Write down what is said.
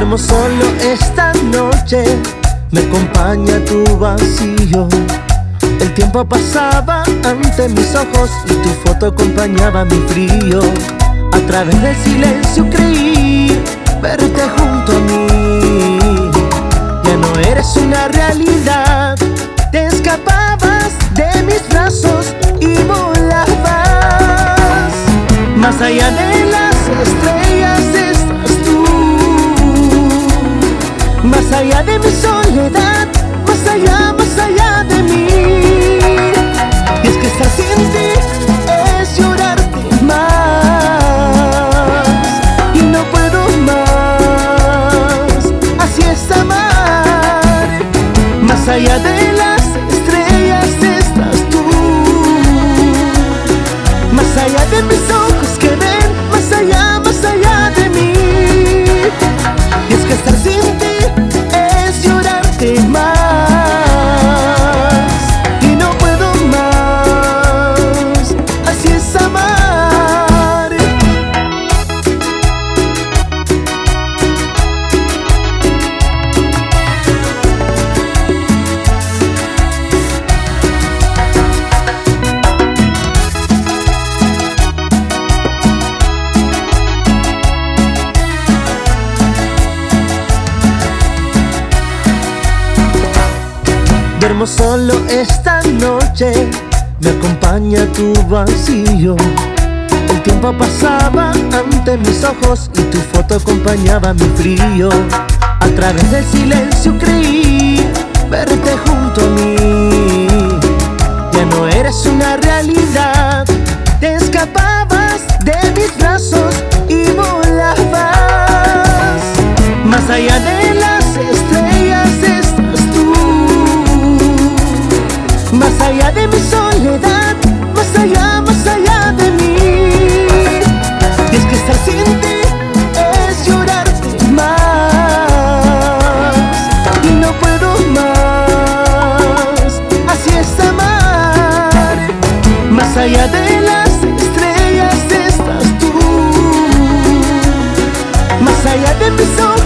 Duermo solo esta noche, me acompaña tu vacío. El tiempo pasaba ante mis ojos y tu foto acompañaba mi frío. A través del silencio creí verte junto a mí. Ya no eres una realidad, te escapabas de mis brazos y volabas. Más allá de las estrellas estás tú, más allá de mi soledad, más allá de mí. Y es que estar sin ti es llorarte más, y no puedo más, así es amar. Más allá de las estrellas estás tú, más allá de mis ojos que ven, más allá de mí. Y es que estar sin ti es llorarte más, y no puedo más, así es amar. Duermo solo esta noche, me acompaña tu vacío. El tiempo pasaba ante mis ojos y tu foto acompañaba mi frío. A través del silencio creí verte junto a mí. Ya no eres una realidad, te escapabas de mis brazos y volabas. Más allá de las estrellas estás tú, más allá de mi soledad, más allá de mí. Y es que estar sin ti es llorarte más, y no puedo más, así es amar. Más allá de las estrellas estás tú, más allá de mis ojos